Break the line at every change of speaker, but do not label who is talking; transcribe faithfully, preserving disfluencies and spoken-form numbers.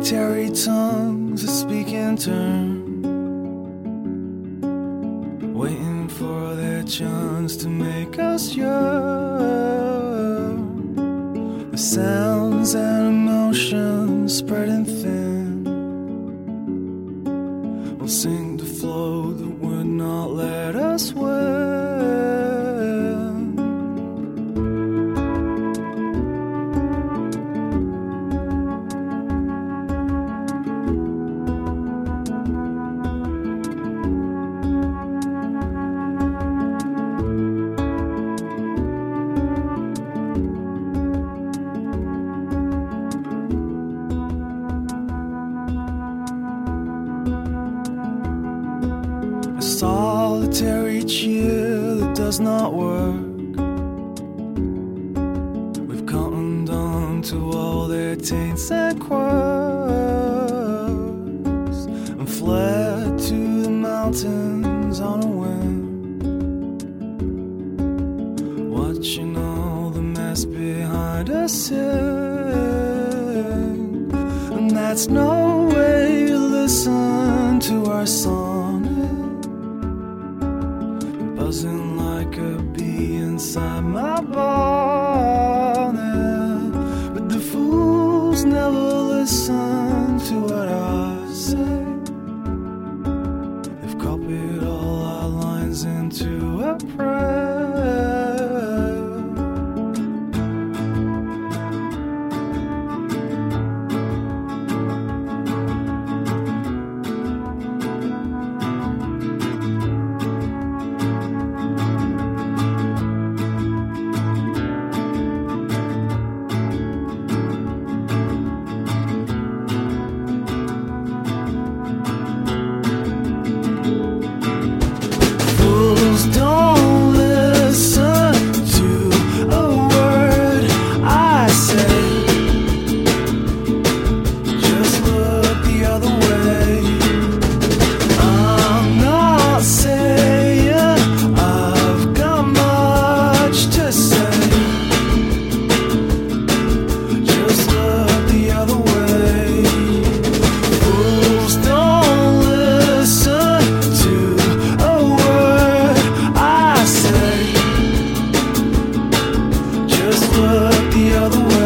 solitary tongues that speak in turn, waiting for their chance to make us yearn. The sounds and emotions spreading thin will sink the flow that would not let us win. Solitary cheer that does not work. We've cottoned on to all their taints and quirks and fled to the mountains on a whim, watching all the mess behind us sing. And that's no way to listen to our song, buzzing like a bee inside my bonnet. But the fools never listen to what I say. They've copied all our lines into a prayer. Don't listen to a word I say. Just look the other way. I'm not saying I've got much to say. Just look the other way. Fools don't listen to a word I say. Just look the other way.